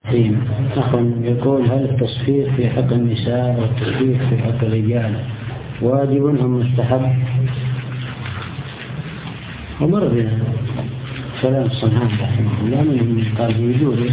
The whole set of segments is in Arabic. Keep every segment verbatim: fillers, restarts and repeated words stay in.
يقول هل التصفيق في حق النساء والتصفيق في حق الرجال واجب أم مستحب؟ ومر بنا كلام الصنعان رحمه الله من قال بوجوده،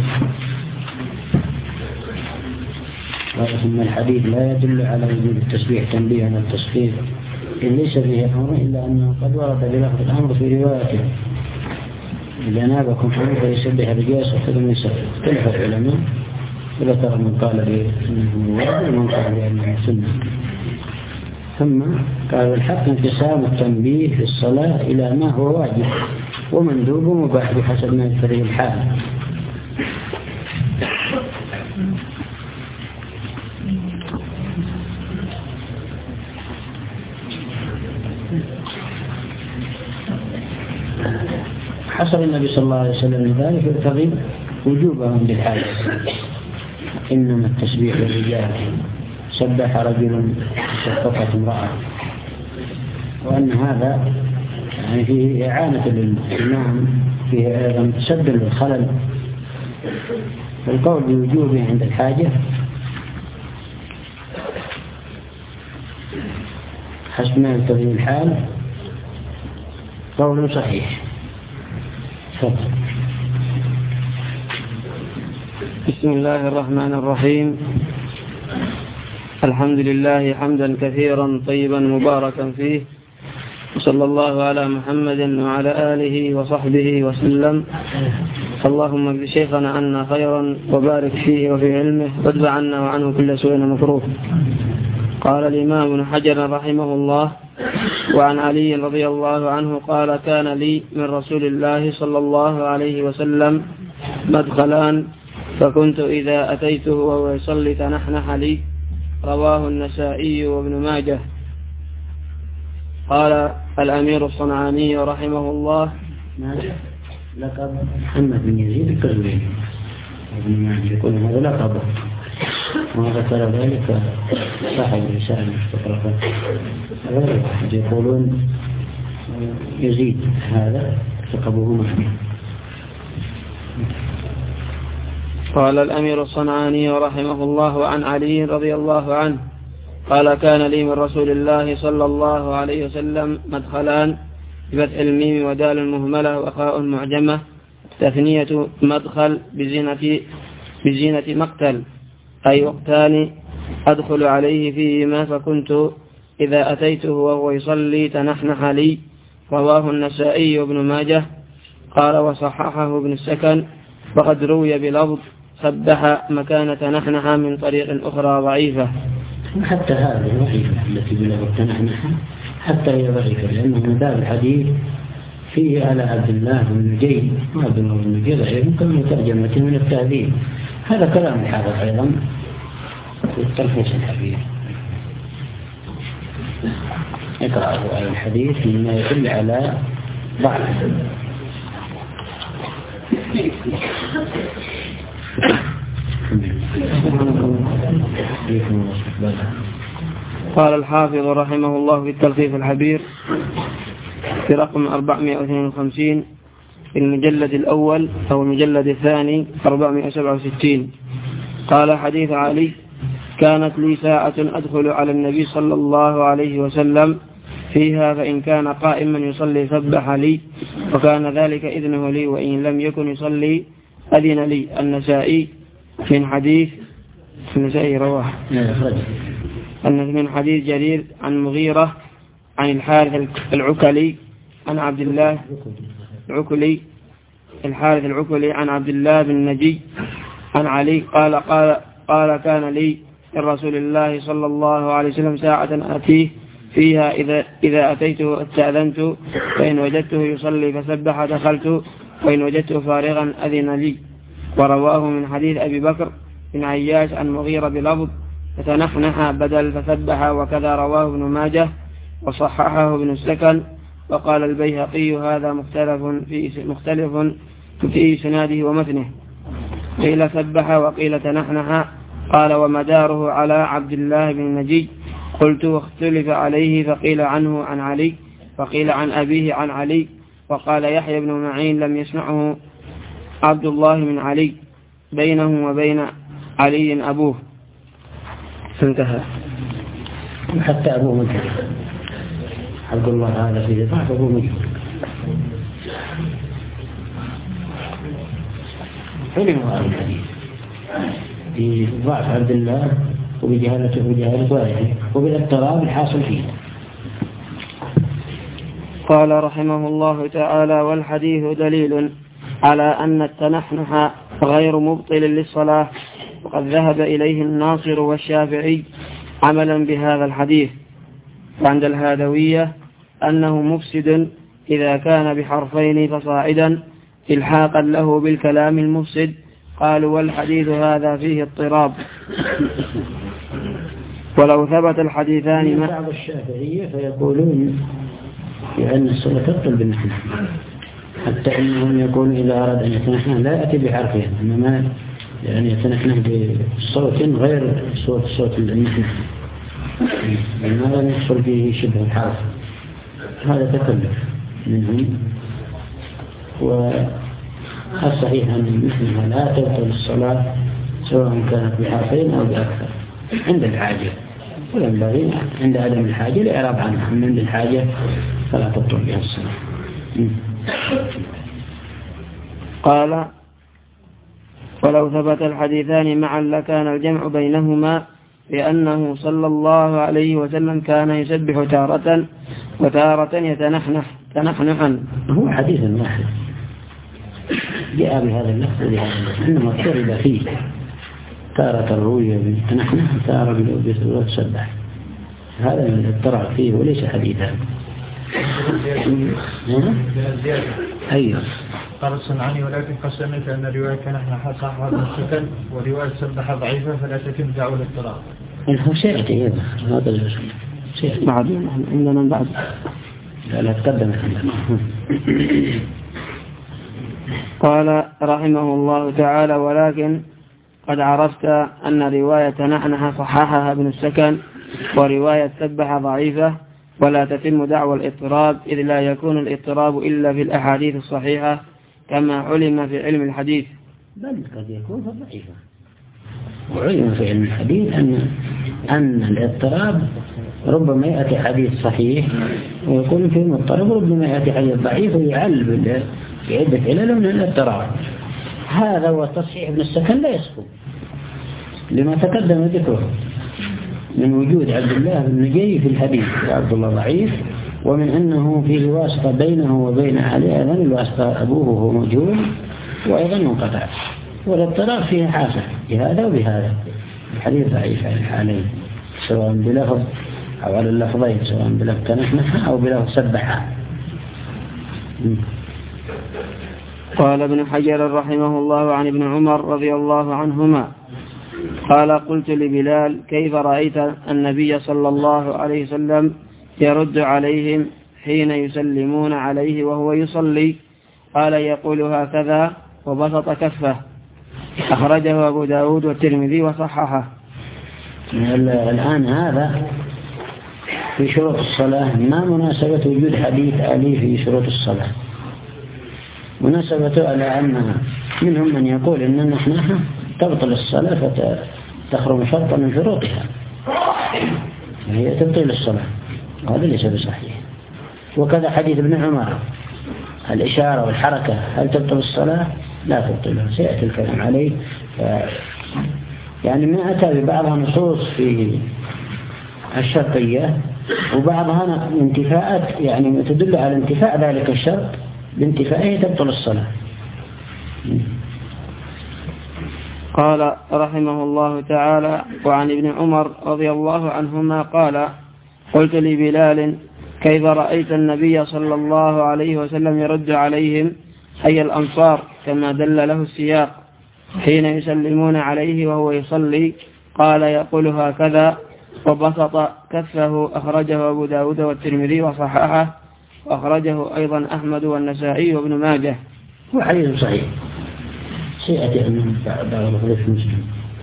ثم الحديث لا يدل على وجود التسبيح تنبيه على التصفيق إن ليس فيه أمر إلا أنه قد ورد بلفظ الأمر في روايته إذا نابكم حمر فيسبح الرجال ويخفض النساء. اختلف العلماء ولا ترى من قال بأنه واجب ومن قال بأنه سنة. ثم قال الحق انقسام التنبيه في الصلاة إلى ما هو واجب ومندوب ومباح بحسب ما يقتضيه الحال. حصل النبي صلى الله عليه وسلم ذلك يقتضي وجوبهم بالحاجة. إنما التسبيح للرجال سبح رجل وسبحت امرأة، وأن هذا يعني فيه إعانة للإمام، فيه أيضا سد للخلل. والقول بوجوبه عند الحاجة حسب ما يقتضي الحال قول صحيح. بسم الله الرحمن الرحيم. الحمد لله حمدا كثيرا طيبا مباركا فيه، وصلى الله على محمد وعلى آله وصحبه وسلم. اللهم اجز شيخنا عنا خيرا وبارك فيه وفي علمه وادفع عنا وعنه كل سوء مكروه. قال الإمام ابن حجر رحمه الله: وعن علي رضي الله عنه قال: كان لي من رسول الله صلى الله عليه وسلم مدخلان، فكنت إذا أتيته وهو يصلي تنحنح لي. رواه النسائي وابن ماجه. قال الأمير الصنعاني رحمه الله: لقب محمد بن يزيد الكرمي ابن ماجه يقول هذا لقبه، وذكر ذلك صاحب الرسالة المستطرفة غير واحد يقولون يزيد هذا لقبه مهدي. قال الأمير الصنعاني رحمه الله عن علي رضي الله عنه قال: كان لي من رسول الله صلى الله عليه وسلم مدخلان، بفتح الميم ودال المهملة وخاء معجمة، تثنية مدخل بزينة, بزينة مقتل، أي وقتان أدخل عليه فيهما، فكنت إذا أتيته وهو يصلي تنحنح لي. رواه النسائي وابن ماجه. قال وصححه ابن السكن، وقد روي بلفظ سبح مكان تنحنح من طريق أخرى ضعيفة. حتى هذه ضعيفة التي بلفظ تنحنح حتى هي ضعيفة، لأنه من باب الحديث فيه على عبد الله بن نجي وعبد الله بن نجي ضعيف كما ترجمته من التهذيب. هذا كلام الحافظ أيضا في التلخيص الحديث. اقرأوا على الحديث مما يدل على ضعف. قال الحافظ رحمه الله في التلخيص الحبير في رقم أربعمائة واثنين وخمسين في المجلد الأول أو المجلد الثاني أربعمائة وسبعة وستين. قال: حديث علي: كانت لي ساعة أدخل على النبي صلى الله عليه وسلم فيها، فإن كان قائما يصلي سبح لي، وكان ذلك إذنه لي، وإن لم يكن يصلي أذن لي. النسائي من حديث النسائي رواه أن من حديث جرير عن مغيرة عن الحارث العكلي عن عبد الله العكلي الحارث العكلي عن عبد الله بن نجي عن علي قال قال قال كان لي من رسول الله صلى الله عليه وسلم ساعة أتيه فيها، إذا إذا أتيته استأذنت، فإن وجدته يصلي فسبح دخلت، وإن وجدته فارغا أذن لي. ورواه من حديث أبي بكر بن عياش عن مغيرة بلفظ فتنحنح بدل فسبح، وكذا رواه ابن ماجه وصححه ابن السكن. وقال البيهقي: هذا مختلف في مختلف في سناده ومتنه، قيل سبح وقيل تنحنح. قال: ومداره على عبد الله بن نجي. قلت: واختلف عليه، فقيل عنه عن علي، فقيل عن أبيه عن علي. وقال يحيى بن معين: لم يسمعه عبد الله من علي. بينه وبين علي أبوه. انتهى. حتى أبوه مجهول، عبد الله هذا في ضعف أبوه مجهول. علموا أهل الحديث بضعف عبد الله وبجهالته وبجهالة والده وبالاضطراب الحاصل فيه. قال رحمه الله تعالى: والحديث دليل على أن التنحنح غير مبطل للصلاة، وقد ذهب إليه الناصر والشافعي عملا بهذا الحديث. وعند الهادوية أنه مفسد إذا كان بحرفين فصاعدا إلحاقا له بالكلام المفسد. قالوا: والحديث هذا فيه اضطراب. ولو ثبت الحديثان مع بعض الشافعية فيقولون بأن الصلاة تبطل بالنحن، حتى أنهم يقولون إذا أراد أن يتنحن لا يأتي بحرفين، إنما يعني يتنحن بصوت غير صوت صوت النحن، لأن هذا يحصل فيه شبه الحرف. هذا تكلف منهم. والصحيح أن النحن لا تبطل الصلاة سواء كانت بحرفين أو بأكثر عند الحاجة، وينبغي عند عدم الحاجة الإعراض عنها، من عند الحاجة فلا تبطل بها الصلاة. قال: ولو ثبت الحديثان معا لكان الجمع بينهما لأنه صلى الله عليه وسلم كان يسبح تارة وتارة يتنحنح تنحنحا. هو حديث واحد جاء بهذا اللفظ وبهذا اللفظ، إنما اضطرب فيه تارة الروية بالتنحنح تارة بالسبح، هذا من الاضطراب فيه وليس حديثا. أيوه. قال الصنعاني: ولكن قد سمعت أن رواية تنحنح صحيحة بالسكن ورواية سبح ضعيفة فلا تتم دعوى الاضطراب. إنه سيأتي هذا سيأتي بعد عندنا من بعد لا تقدمت عندنا. قال رحمه الله تعالى: ولكن قد عرفت أن رواية نحنح صححها ابن السكن ورواية سبح ضعيفة، ولا تتم دعوى الاضطراب، إذ لا يكون الاضطراب إلا في الأحاديث الصحيحة كما علم في علم الحديث. بل قد يكون ضعيفة، وعلم في علم الحديث أن أن الاضطراب ربما يأتي حديث صحيح ويكون فيه مضطرب، ربما يأتي حديث ضعيف ويعل بعدة علل من الاضطراب. هذا هو تصحيح ابن السكن لا يسقط لما تقدم ذكره من وجود عبد الله بن نجي في الحديث، عبد الله ضعيف، ومن أنه فيه واسطة بينه وبين علي، أيضا الواسطة أبوه هو موجود وأيضا منقطع، والاضطراب فيه حاصل بهذا وبهذا. الحديث ضعيف على الحالين سواء بلفظ أو على اللفظين، سواء بلفظ تنحنح أو بلفظ سبح. قال ابن حجر رحمه الله عن ابن عمر رضي الله عنهما قال: قلت لبلال: كيف رأيت النبي صلى الله عليه وسلم يرد عليهم حين يسلمون عليه وهو يصلي؟ قال: يقول هكذا وبسط كفه. أخرجه أبو داود والترمذي وصححه. الآن هذا في شروط الصلاة، ما مناسبة وجود حديث علي في شروط الصلاة؟ مناسبته على أنها منهم من يقول إن النحنحة تبطل الصلاة فتخرج شرطا من شروطها، هي تبطل الصلاة، هذا ليس بصحيح. وكذا حديث ابن عمر الإشارة والحركة هل تبطل الصلاة؟ لا تبطلها، سيأتي الكلام عليه. يعني ما أتى ببعضها نصوص في الشرطية وبعضها انتفاءات يعني تدل على انتفاء ذلك الشرط، بانتفائه تبطل الصلاة. قال رحمه الله تعالى: وعن ابن عمر رضي الله عنهما قال: قلت لبلال: كيف رأيت النبي صلى الله عليه وسلم يرد عليهم أي الأنصار كما دل له السياق حين يسلمون عليه وهو يصلي؟ قال: يقول هكذا وبسط كفه. أخرجه أبو داود والترمذي وصححه، وأخرجه أيضا أحمد والنسائي وابن ماجه. هو حديث صحيح، سيأتي أنه بعض الخلف مسلم.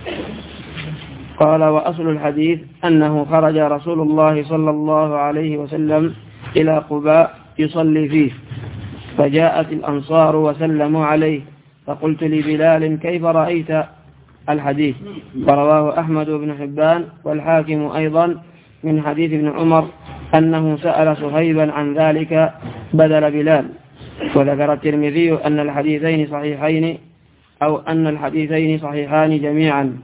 قال: وأصل الحديث أنه خرج رسول الله صلى الله عليه وسلم إلى قباء يصلي فيه، فجاءت الأنصار وسلموا عليه، فقلت لبلال كيف رأيت الحديث؟ ورواه أحمد بن حبان والحاكم أيضا من حديث ابن عمر أنه سأل صهيبا عن ذلك بدل بلال. وذكر الترمذي أن الحديثين صحيحين أو أن الحديثين صحيحان جميعا،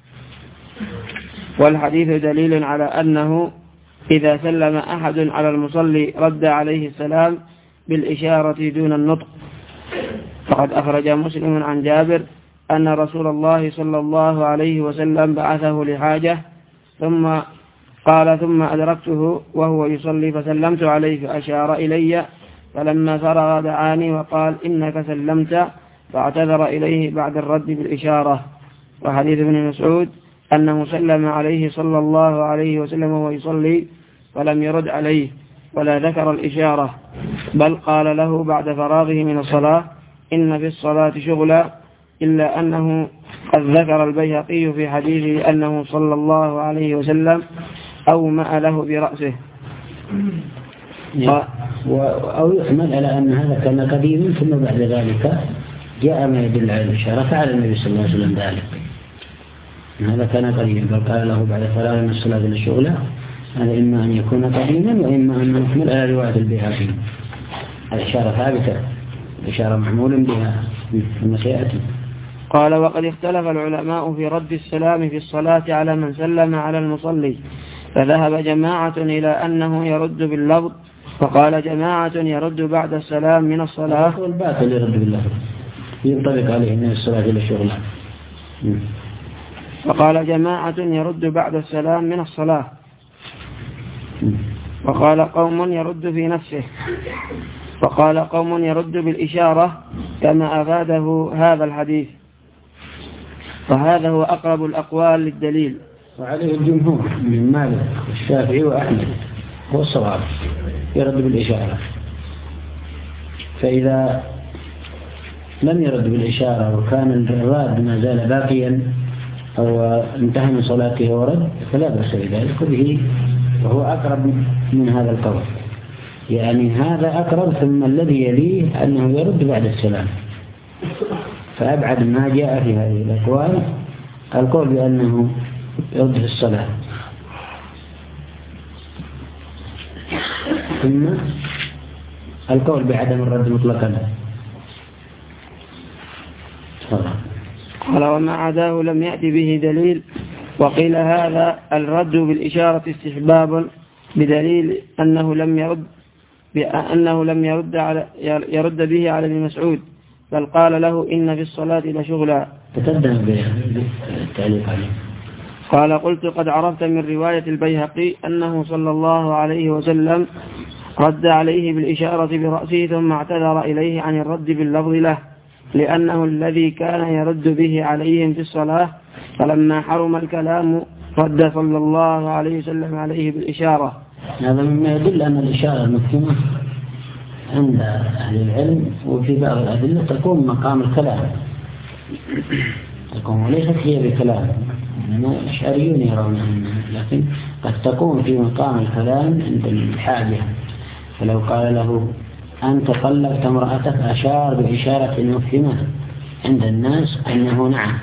والحديث دليل على أنه إذا سلم أحد على المصلي رد عليه السلام بالإشارة دون النطق. فقد أخرج مسلم عن جابر أن رسول الله صلى الله عليه وسلم بعثه لحاجة ثم قال ثم أدركته وهو يصلي فسلمت عليه فأشار إلي، فلما فرغ دعاني وقال إنك سلمت، فاعتذر إليه بعد الرد بالإشارة. وحديث ابن مسعود أنه سلم عليه صلى الله عليه وسلم وهو يصلي ولم يرد عليه ولا ذكر الإشارة، بل قال له بعد فراغه من الصلاة إن في الصلاة شغلا، إلا أنه قد ذكر البيهقي في حديثه أنه صلى الله عليه وسلم أومأ له برأسه. أو يحمل على أن هذا كان قديما ثم بعد ذلك جاء ما يدل على الإشارة فعل النبي صلى الله عليه وسلم ذلك. هذا كان قديما بل قال له بعد فراغ من الصلاة للشغلة، هذا إما أن يكون قديما وإما أن يحمل على رواية البيهقي. الإشارة ثابتة، الإشارة محمول بها ثم سيأتي. قال وقد اختلف العلماء في رد السلام في الصلاة على من سلم على المصلي، فذهب جماعة إلى أنه يرد باللفظ، وقال جماعة يرد بعد السلام من الصلاة. والباطل يرد باللفظ ينطبق عليه من الصلاة إلى الشغل. وقال جماعة يرد بعد السلام من الصلاة، وقال قوم يرد في نفسه، وقال قوم يرد بالإشارة كما أفاده هذا الحديث، وهذا هو أقرب الأقوال للدليل. وعليه الجمهور من مالك والشافعي وأحمد هو الصواب يرد بالإشارة. فإذا لم يرد بالإشارة وكان الراد ما زال باقيا أو انتهى من صلاته ورد فلا بأس بذلك به، وهو أقرب من هذا القول. يعني هذا أقرب ثم الذي يليه أنه يرد بعد السلام، فأبعد ما جاء في هذه الأقوال القول بأنه يرد في الصلاة. ثم القول بعدم الرد مطلقا. قال وما عداه لم يأتي به دليل، وقيل هذا الرد بالإشارة استحباب بدليل أنه لم يرد بأنه لم يرد على يرد به على ابن مسعود، بل قال له إن في الصلاة لشغلا. تقدم بالتعليق عليه. قال قلت قد عرفت من رواية البيهقي أنه صلى الله عليه وسلم رد عليه بالإشارة برأسه ثم اعتذر إليه عن الرد باللفظ له، لأنه الذي كان يرد به عليهم في الصلاة، فلما حرم الكلام رد صلى الله عليه وسلم عليه بالإشارة. هذا مما يدل أن الإشارة المفهومة عند أهل العلم وفي بعض الأدلة تكون مقام الكلام، تكون وليست هي بكلام. الأشعريون يرون أنها، لكن قد تكون في مقام الكلام عند الحاجة. فلو قال له أنت طلقت امرأتك أشار بإشارة مفهمة عند الناس أنه نعم،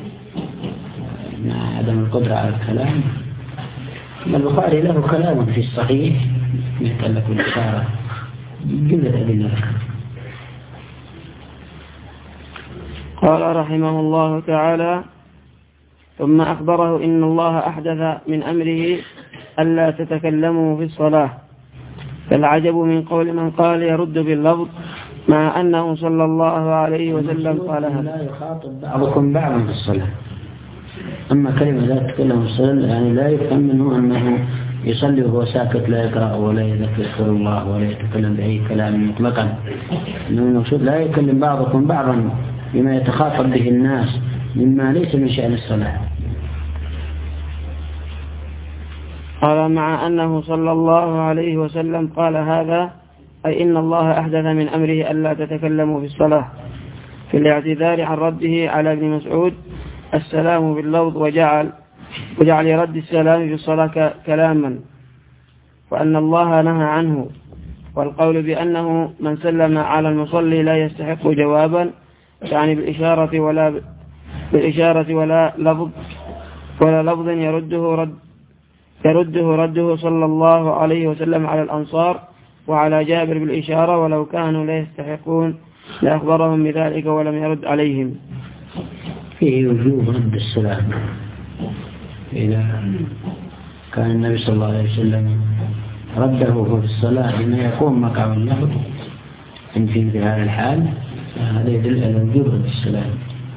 مع عدم القدرة على الكلام. البخاري له كلام في الصحيح يتكلم بالإشارة جملة أدلة. قال رحمه الله تعالى ثم أخبره إن الله أحدث من أمره ألا تتكلموا في الصلاة، فالعجب من قول من قال يرد باللفظ مع أنه صلى الله عليه وسلم قالها. لا يخاطب بعضكم بعضا في الصلاة. أما كلمة لا تتكلم في الصلاة يعني لا يفهم منه أنه يصلي وهو ساكت لا يقرأ ولا يذكر الله ولا يتكلم بأي كلام مطلقا. المقصود لا يكلم بعضكم بعضا بما يتخاطب به الناس مما ليس من شأن الصلاة. قال مع أنه صلى الله عليه وسلم قال هذا، أي إن الله أحدث من أمره ألا تتكلموا في الصلاة، في الاعتذار عن رده على ابن مسعود السلام باللفظ، وجعل وجعل رد السلام في الصلاة كلاما، وأن الله نهى عنه. والقول بأنه من سلم على المصلي لا يستحق جوابا يعني بالإشارة ولا بالإشارة ولا لفظ ولا لفظ يرده رد يرده رده صلى الله عليه وسلم على الأنصار وعلى جابر بالإشارة، ولو كانوا لا يستحقون لأخبرهم بذلك ولم يرد عليهم. فيه وجوب رد السلام إذا كان النبي صلى الله عليه وسلم رده في الصلاة لما يقوم مقام اللفظ إن في مثل هذا الحال، هذا يدل على وجوب رد السلام.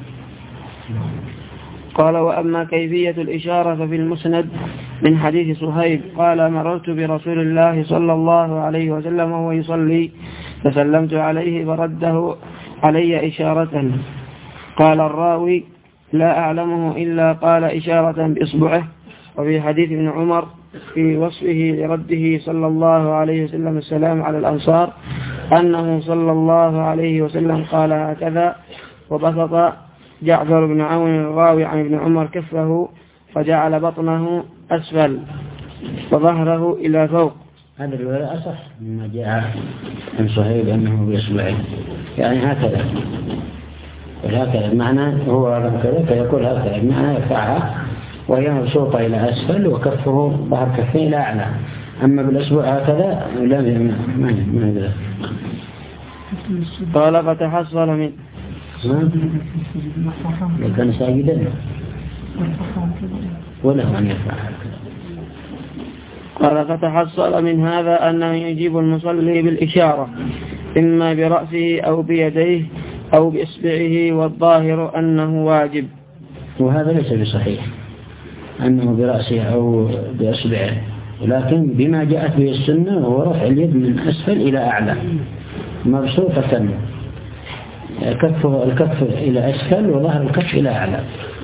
قال: وأما كيفية الإشارة ففي المسند من حديث صهيب قال: مررت برسول الله صلى الله عليه وسلم وهو يصلي فسلمت عليه فرده علي إشارة. قال الراوي: لا أعلمه إلا قال إشارة بإصبعه. وفي حديث ابن عمر في وصفه لرده صلى الله عليه وسلم السلام على الأنصار أنه صلى الله عليه وسلم قال هكذا، وبسط جعفر بن عون الراوي عن ابن عمر كفه فجعل بطنه أسفل وظهره إلى فوق. هذا الرواية أصح مما جاء عن صهيب أنه بإصبعه، يعني هكذا وهكذا المعنى هو هكذا فيقول هكذا المعنى يرفعها وهي مبسوطة إلى أسفل وكفه ظهر كفه إلى أعلى. أما بالأسبوع هكذا لا ما ما هذا. قال: فتحصل من كان ساجدا وله أن يرفع. قال: فتحصل من هذا أنه يجيب المصلي بالإشارة إما برأسه أو بيديه أو بإصبعه، والظاهر أنه واجب. وهذا ليس بصحيح أنه برأسه أو بإصبعه، ولكن بما جاءت به السنة هو رفع اليد من أسفل إلى أعلى مبسوطة، كفه الكف إلى أسفل وظهر الكف إلى أعلى.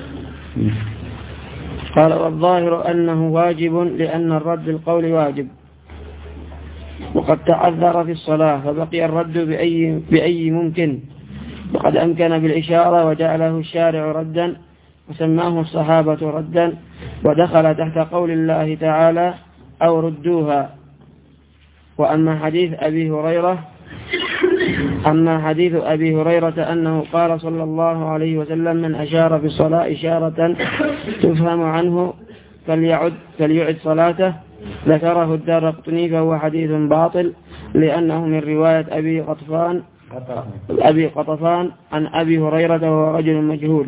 قال: والظاهر أنه واجب لأن الرد القول واجب، وقد تعذر في الصلاة فبقي الرد بأي, بأي ممكن، وقد أمكن بالإشارة وجعله الشارع ردا وسماه الصحابة ردا، ودخل تحت قول الله تعالى: أو ردوها. وأما حديث أبي هريرة أما حديث أبي هريرة أنه قال صلى الله عليه وسلم: من أشار في الصلاة إشارة تفهم عنه فليعد, فليعد صلاته، ذكره الدارقطني فهو حديث باطل لأنه من رواية أبي قطفان أبي قطفان عن أبي هريرة وهو رجل مجهول.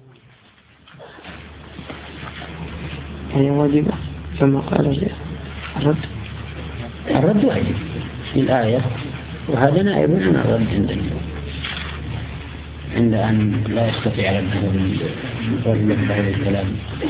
هي واجبة كما قال الشيخ. الرد الرد واجب في الآية، وهذا نائب عن الرد عندنا عند أن لا يستطيع رده بهذا الكلام.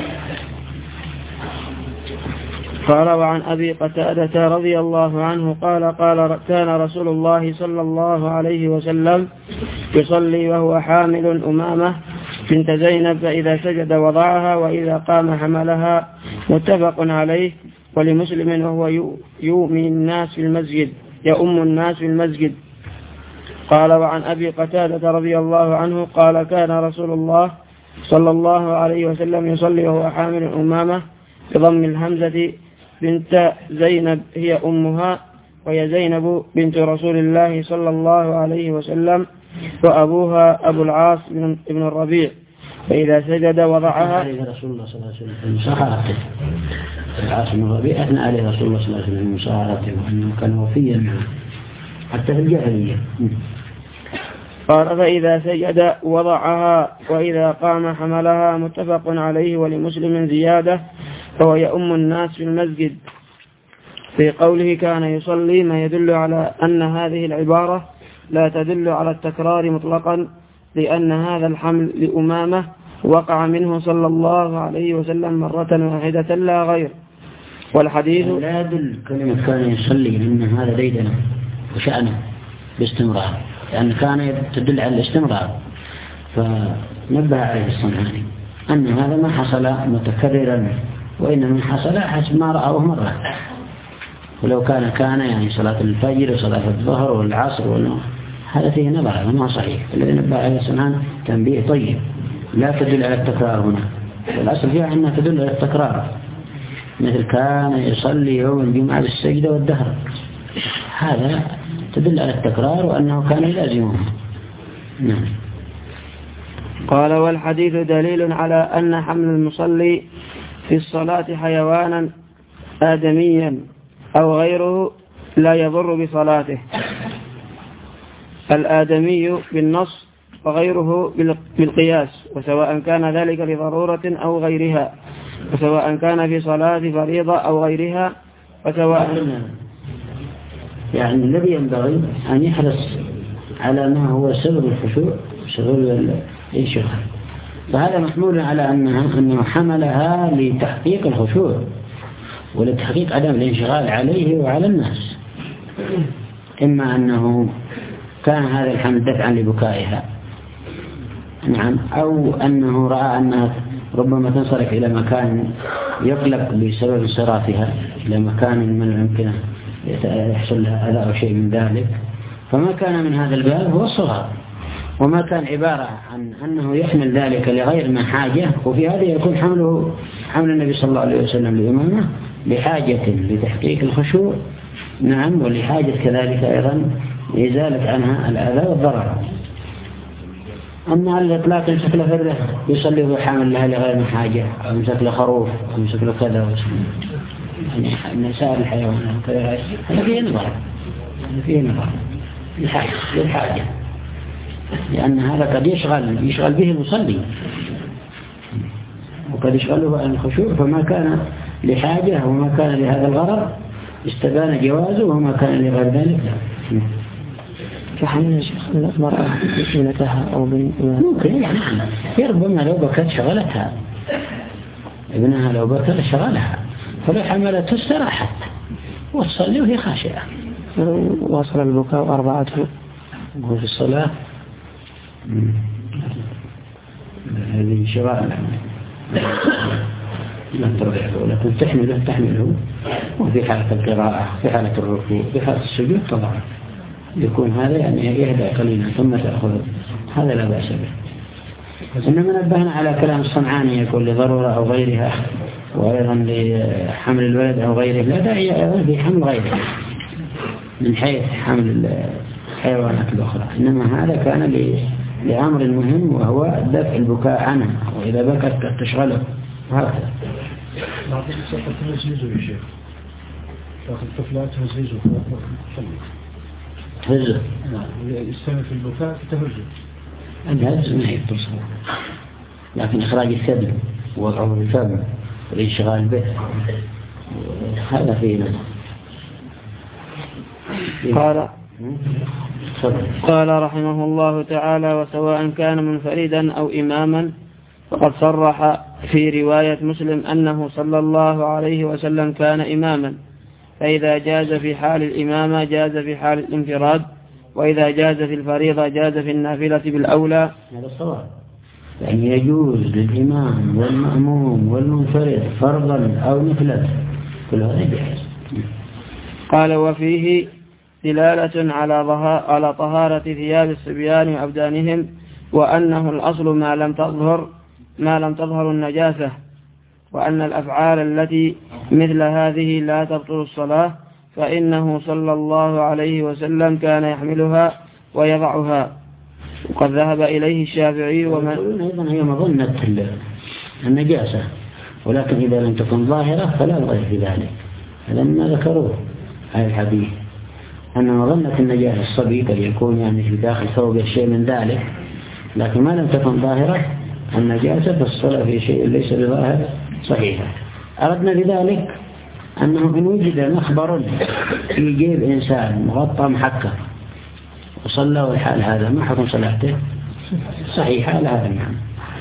قال: وعن أبي قتادة رضي الله عنه قال: قال كان رسول الله صلى الله عليه وسلم يصلي وهو حامل أمامة بنت زينب، فإذا سجد وضعها وإذا قام حملها، متفق عليه. ولمسلم وهو يؤمن الناس في المسجد يؤم الناس في المسجد. قال: وعن أبي قتادة رضي الله عنه قال: كان رسول الله صلى الله عليه وسلم يصلي وهو حامل أمامة بضم الهمزة بنت زينب هي أمها، وهي زينب بنت رسول الله صلى الله عليه وسلم، وأبوها أبو العاص بن الربيع، فإذا سجد وضعها. رسول الله صلى الله عليه وسلم صحابته العاص بن الربيع أثنى عليه رسول الله صلى الله عليه وسلم من صحابته وأنه كان وفيا معه حتى في الجاهلية. قال: فإذا سجد وضعها وإذا قام حملها، متفق عليه. ولمسلم زيادة فهو يؤم الناس في المسجد. في قوله كان يصلي ما يدل على أن هذه العبارة لا تدل على التكرار مطلقا، لأن هذا الحمل لأمامة وقع منه صلى الله عليه وسلم مرة واحدة لا غير. والحديث لا يدل كلمة كان يصلي لأن هذا ديدنا وشأنه باستمرار، لأن كان تدل على الاستمرار، فنبه عليه الصنعاني أن هذا ما حصل متكررا، وإنما حصل حسب ما رأوه مرة. ولو كان كان يعني صلاة الفجر وصلاة الظهر والعصر والنوم، هذا فيه نظر، هذا ما صحيح. الذي نبه عليه الصنعاني تنبيه طيب، لا تدل على التكرار هنا، والأصل فيها أنها تدل على التكرار، مثل كان يصلي يوم الجمعة بالسجدة والدهر، هذا تدل على التكرار وأنه كان يلازمه. نعم. قال والحديث دليل على أن حمل المصلي في الصلاة حيوانا آدميا أو غيره لا يضر بصلاته. الآدمي بالنص وغيره بالقياس، وسواء كان ذلك لضرورة أو غيرها، وسواء كان في صلاة فريضة أو غيرها، وسواء يعني الذي ينبغي أن يحرص على ما هو سبب الخشوع سبب الانشغال، فهذا محمول على أنها أنه حملها لتحقيق الخشوع ولتحقيق عدم الانشغال عليه وعلى الناس. إما أنه كان هذا الحمل دفعا لبكائها، نعم، أو أنه رأى أنها ربما تنصرف إلى مكان يقلق بسبب انصرافها إلى مكان من يمكن يحصل لها أذى أو شيء من ذلك، فما كان من هذا الباب هو الصغار، وما كان عبارة عن أنه يحمل ذلك لغير ما حاجة، وفي هذا يكون حمله حمل النبي صلى الله عليه وسلم لإمامه لحاجة لتحقيق الخشوع، نعم، ولحاجة كذلك أيضا لإزالة عنها الأذى والضرر. أما على الإطلاق يمسك له فرة يصلي وهو حامل لها لغير ما حاجة، أو يمسك له خروف، أو يمسك له كذا يعني من سائر الحيوانات، هذا فيه نظر، هذا فيه نظر للحاجة للحاجة لأن هذا قد يشغل يشغل به المصلي وقد يشغله عن الخشوع، فما كان لحاجة وما كان لهذا الغرض استبان جوازه، وما كان لغير ذلك لا. كحين المرأة ابنتها أو ممكن يعني ربما لو بكت شغلتها ابنها، لو بكت شغلها، فلو حملته استراحت وتصلي وهي خاشعة. وصل البكاء أربعته وهو في الصلاة هذه شغالة لا ترضعه، لكن تحمله تحمله وفي حالة القراءة، في حالة الركوع، في حالة السجود طبعا يكون هذا يعني يهدى قليلا ثم تأخذ، هذا لا بأس به. إنما نبهنا على كلام الصنعاني يكون لضرورة أو غيرها، وأيضا لحمل الولد أو غيره لا داعي أيضا في حمل غيره من حيث حمل الحيوانات الأخرى، إنما هذا كان لأمر مهم وهو دفع البكاء عنها، وإذا بكت تشغله هكذا. بعض النساء تهزيزه يا شيخ، بعض الطفلات تهزيزه هزه، نعم، يستمر في البكاء فتهزه. الهز ما هي التصرف، لكن إخراج الثدي ووضعه بالفم والانشغال به هذا فيه نظر. قال قال رحمه الله تعالى: وسواء كان منفردا أو إماما، فقد صرح في رواية مسلم أنه صلى الله عليه وسلم كان إماما، فإذا جاز في حال الإمامة جاز في حال الانفراد، وإذا جاز في الفريضة جاز في النافلة بالأولى. هذا الصواب، يعني يجوز للإمام والمأموم والمنفرد فرضا أو نفلة، كل هذا جائز. قال: وفيه دلالة على طهارة ثياب الصبيان وأبدانهم، وأنه الأصل ما لم تظهر ما لم تظهر النجاسة، وأن الأفعال التي مثل هذه لا تبطل الصلاة، فإنه صلى الله عليه وسلم كان يحملها ويضعها، وقد ذهب إليه الشافعي. ومن أيضا هي مظنة النجاسة، ولكن إذا لم تكن ظاهرة فلا غير في ذلك، هذا ما ذكروه هذا الحديث، أن مظنة النجاسة الصبي قد يكون يعني في داخل ثوبه شيء من ذلك، لكن ما لم تكن ظاهرة النجاسة فالصلاة في شيء ليس بظاهر صحيحة. أردنا بذلك أنه إن وجد مخبر في جيب إنسان مغطى محكم وصلى والحال هذا ما حكم صلاته؟ صحيحة لا هذا المعنى.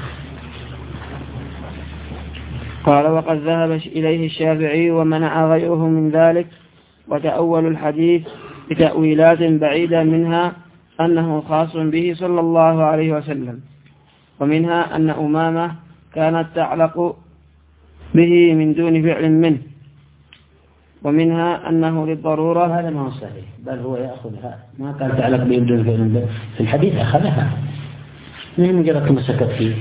قال: وقد ذهب إليه الشافعي ومنع غيره من ذلك، وتأول الحديث بتأويلات بعيدة، منها أنه خاص به صلى الله عليه وسلم، ومنها أن أمامة كانت تعلق به من دون فعل منه، ومنها أنه للضرورة. هذا ما هو صحيح، بل هو يأخذها، ما قال تعلق به من دون فعل منه، في الحديث أخذها ما هي مجرد مسكت فيه.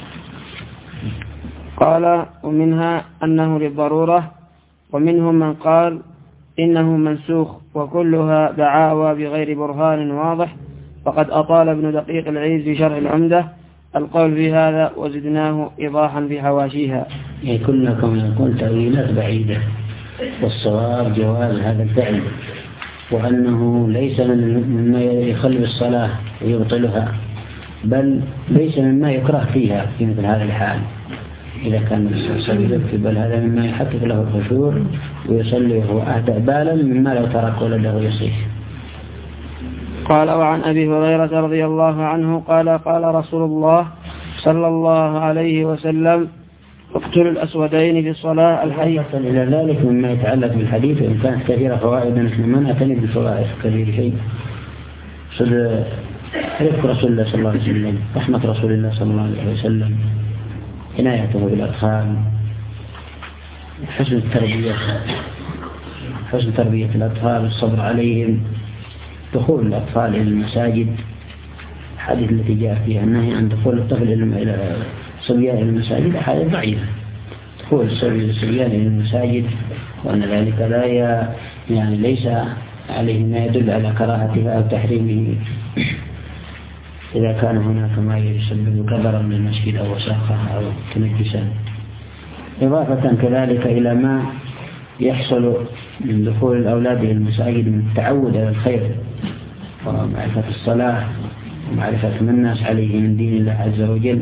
قال: ومنها أنه للضرورة، ومنهم من قال إنه منسوخ، وكلها دعاوى بغير برهان واضح. فقد أطال ابن دقيق العيد في شرح العمدة القول في هذا وزدناه إيضاحا في حواشيها. يعني كلنا كما يقول تأويلات بعيدة، والصواب جواز هذا الفعل، وأنه ليس مما يخلو الصلاة ويبطلها، بل ليس مما يكره فيها في مثل هذا الحال. إذا كان الصلاة بل هذا مما يحقق له الخشوع ويصلي وهو أهدأ بالا مما لو ترك ولده يصيح. قال وعن أبي هريرة رضي الله عنه قال قال رسول الله صلى الله عليه وسلم اقتلوا الأسودين في الصلاة الحي. إلى ذلك مما يتعلق بالحديث، وإن كانت كثيرة فوائد نحن ما نعتني بفوائد كثير شيء. صد رفق رسول الله صلى الله عليه وسلم، رحمة رسول الله صلى الله عليه وسلم، عنايته بالأطفال، حسن التربية حسن تربية الأطفال، الصبر عليهم، دخول الأطفال إلى المساجد، الحديث التي جاء فيها النهي عن دخول الطفل إلى صبيان إلى المساجد حديث ضعيف. دخول الصبيان إلى المساجد وأن ذلك لا يعني ليس عليه ما يدل على كراهته أو تحريمه إذا كان هناك ما يسبب كدرا للمسجد أو وساخة أو تنجسا. إضافة كذلك إلى ما يحصل من دخول الأولاد إلى المساجد من التعود على الخير ومعرفة الصلاة ومعرفة ما الناس عليه من دين الله عز وجل.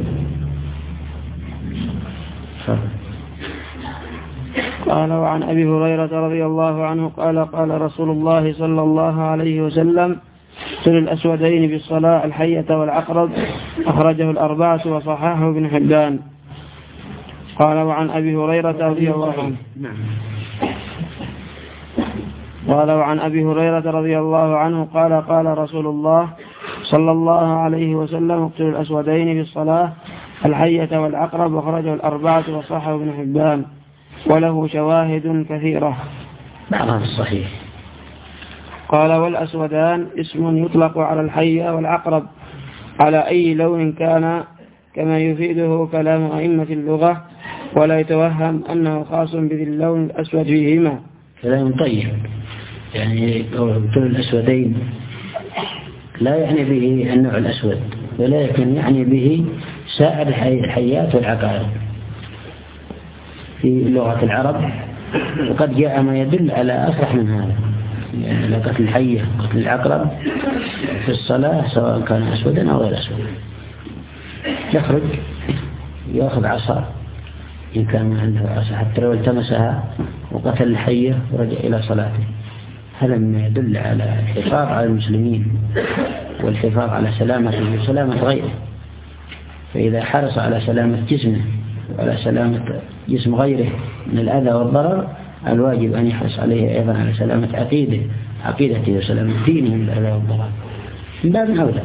قال وعن أبي هريرة رضي الله عنه قال قال رسول الله صلى الله عليه وسلم اقتلوا الأسودين بالصلاة الحية والعقرب، أخرجه الأربعة وصححه ابن حبان. قال وعن أبي هريرة رضي الله عنه قال وعن أبي هريرة رضي الله عنه قال قال رسول الله صلى الله عليه وسلم اقتلوا الأسودين بالصلاة الحية والعقرب، أخرجه الأربعة وصححه ابن حبان، وله شواهد كثيرة بعضها الصحيح. قال والأسودان اسم يطلق على الحية والعقرب على أي لون كان، كما يفيده كلام أئمة اللغة، ولا يتوهم أنه خاص بذي اللون الأسود فيهما. كلام طيب، يعني قول الأسودين لا يعني به النوع الأسود، ولكن يعني به سائر الحيات والعقارب في لغة العرب، وقد جاء ما يدل على أصرح من هذا، يعني قتل الحية قتل العقرب في الصلاة سواء كان أسودا أو غير أسود. يخرج يأخذ عصا إن كان عنده عصا حتى لو التمسها وقتل الحية ورجع إلى صلاته. هذا ما يدل على الحفاظ على المسلمين والحفاظ على سلامته وسلامة غيره. فإذا حرص على سلامة جسمه وعلى سلامة جسم غيره من الأذى والضرر، الواجب أن يحرص عليه أيضا على سلامة عقيدته عقيدته وسلامة دينه من الأذى والضرر من باب أولى.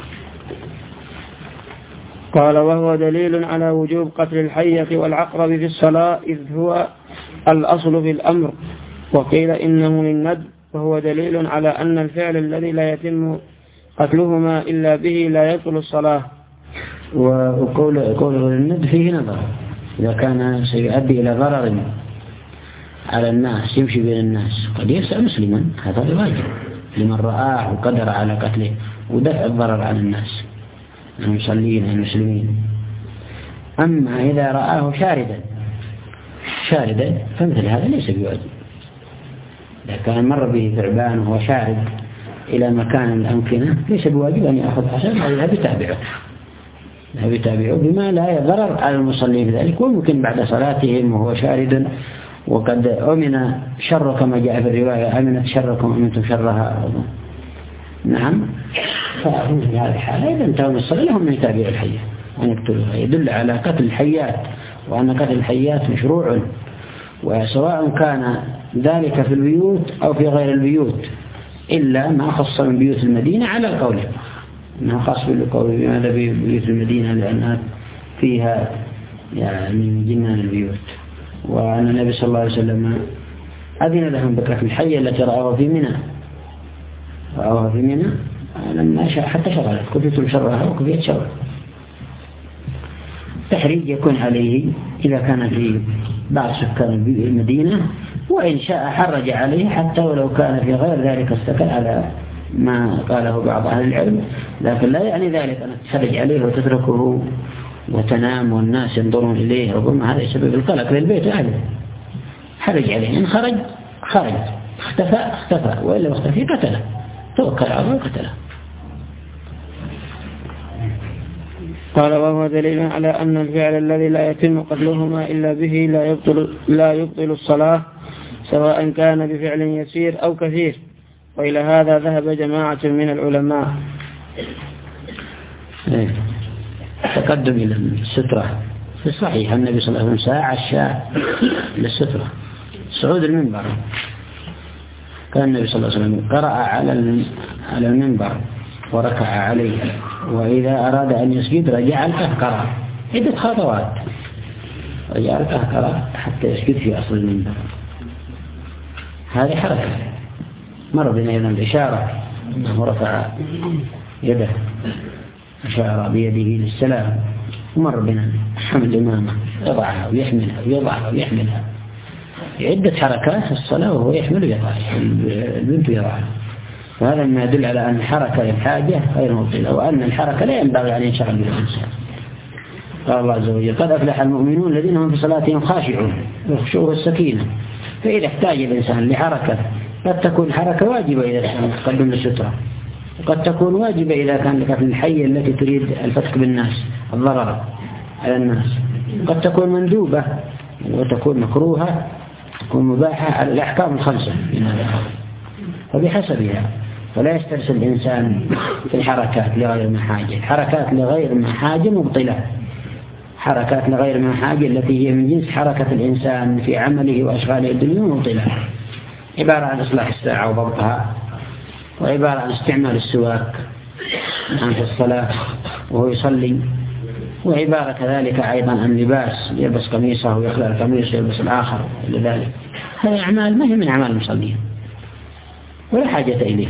قال وهو دليل على وجوب قتل الحية والعقرب في الصلاة، إذ هو الأصل في الأمر، وقيل إنه للندب، وهو دليل على أن الفعل الذي لا يتم قتلهما إلا به لا يبطل الصلاة. وقول قوله للندب فيه نظر، إذا كان سيؤدي إلى ضرر على الناس يمشي بين الناس قد يسأل مسلما، هذا الواجب لمن رآه وقدر على قتله ودفع الضرر عن الناس المصلين المسلمين. أما إذا رآه شاردا شاردا فمثل هذا ليس بواجب. إذا كان مر به ثعبان وهو شارد إلى مكان الأمكنة ليس بواجب أن يأخذ حسن ويذهب يتابعه يذهب يتابعه بما لا يضرر على المصلين في ذلك، وممكن بعد صلاتهم وهو شارد وقد أمن شر كما جاء في الرواية أمنت شركم أمنتم شرها. نعم، ففي هذه الحالة إذا انتهوا من الصلاة لهم من يتابع الحية أن يقتلوها. يدل على قتل الحيات وأن قتل الحيات مشروع، وسواء كان ذلك في البيوت أو في غير البيوت، إلا ما خص من بيوت المدينة على القول أنها خاص بالقول بماذا بيوت المدينة لأنها فيها يعني من جنان البيوت. وأن النبي صلى الله عليه وسلم أذن لهم بقتل الحية التي رأوها في منى رأوها في منى لما شاء حتى شغلت كفيت شرها وكفيت شرها. تحريج يكون عليه إذا كان في بعض سكان المدينة، وإن شاء حرج عليه حتى ولو كان في غير ذلك السكن على ما قاله بعض أهل العلم، لكن لا يعني ذلك أن تحرج عليه وتتركه وتنام والناس ينظرون إليه، ربما هذا يسبب القلق للبيت أهله. حرج عليه، إن خرج خرج، اختفى اختفى، وإلا اختفي قتله، توكل على الله قتله. قال وهو دليل على أن الفعل الذي لا يتم قتلهما إلا به لا يبطل, لا يبطل الصلاة، سواء كان بفعل يسير أو كثير، وإلى هذا ذهب جماعة من العلماء. إيه. تقدم إلى السترة في الصحيح النبي صلى الله عليه وسلم ساعة الشاء للسترة، صعود المنبر، كان النبي صلى الله عليه وسلم قرأ على المنبر وركع عليه، وإذا أراد أن يسجد رجع القهقرة عدة خطوات، رجع القهقرة حتى يسجد في أصل المنبر. هذه حركة. مر بنا أيضا الإشارة أنه رفع يده، أشار بيده للسلام. ومر بنا حمل الإمامة، يضعها ويحملها ويضعها ويحملها، عدة حركات في الصلاة وهو يحمل ويضعها، البنت يضعها. وهذا ما يدل على أن الحركة للحاجة غير مبطلة، وأن الحركة لا ينبغي أن ينشغل بها الإنسان. قال الله عز وجل قد أفلح المؤمنون الذين هم في صلاتهم خاشعون، والخشوع السكينة. فإذا احتاج الإنسان لحركة، قد تكون حركة واجبة إذا كان تقدم للسترة، وقد تكون واجبة إذا كان لك في الحية التي تريد الفتك بالناس، الضرر على الناس. قد تكون مندوبة وتكون مكروهة، تكون مباحة على الأحكام الخمسة من هذا الأمر، فبحسبها. فلا يسترسل الإنسان في الحركات لغير ما حاجة. الحركات لغير ما حاجة مبطلة، حركات لغير ما حاجة التي هي من جنس حركة الإنسان في عمله وأشغاله الدنيا مبطلة، عبارة عن إصلاح الساعة وضبطها، وعبارة عن استعمال السواك في الصلاة وهو يصلي، وعبارة كذلك أيضا عن لباس، يلبس قميصه ويخلع القميص ويلبس الآخر لذلك. هذه أعمال ما هي من أعمال المصلين ولا حاجة إليها.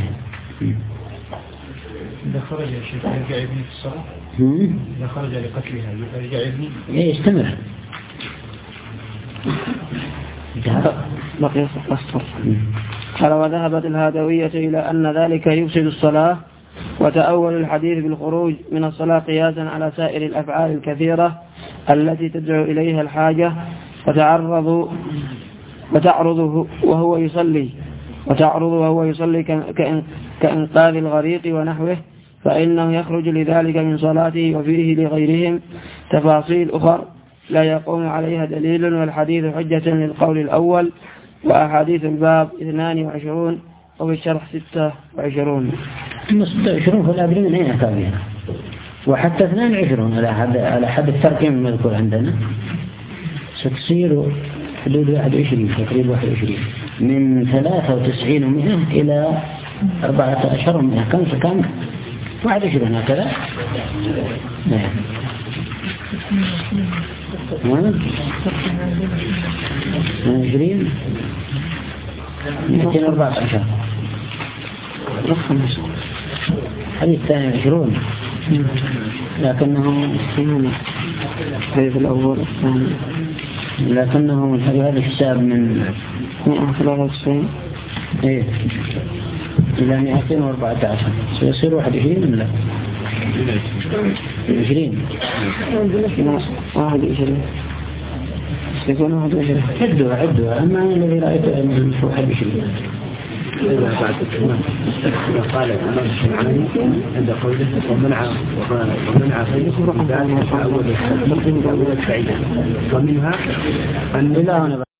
إذا خرج يا شيخ يرجع يبني في الصلاة؟ إذا خرج لقتلها يرجع يبني؟ إيه يستمر. بقي الصف. قال وذهبت الهادوية إلى أن ذلك يفسد الصلاة، وتأول الحديث بالخروج من الصلاة قياسا على سائر الأفعال الكثيرة التي تدعو إليها الحاجة، وتعرض وتعرض وهو يصلي وتعرض وهو يصلي كإنقاذ الغريق ونحوه، فإنه يخرج لذلك من صلاته، وفيه لغيرهم تفاصيل أخرى لا يقوم عليها دليل، والحديث حجة للقول الأول، وأحاديث الباب اثنان وعشرون وفي الشرح ستة وعشرون. ستة وعشرون فلا أدري من أين أتى بها، وحتى اثنان وعشرون على حد الترقيم المذكور عندنا ستصير حدود واحد وعشرين، تقريبا واحد وعشرين، من ثلاثة وتسعين ومئة إلى أربعة عشر ومئة، كم كم واحد وعشرين هكذا. نعم. عشرين مئتين أربعة عشر. حديث الثاني عشرون، لكنه الحديث الأول الثاني، لكنه هذا الحساب من مئة وثلاثة وتسعين إيه إلى مئتين وأربعة عشر، سيصير واحد وعشرين ولا عشرين؟ واحد وعشرين يكون واحد وعشرين. عدوا عدوا، أما الذي رأيته أنه واحد وعشرين. إذا بعد ما قال الإمام الشافعي عند قوله ومنع ومنع فيه ذلك أول السعيد، ومنها أن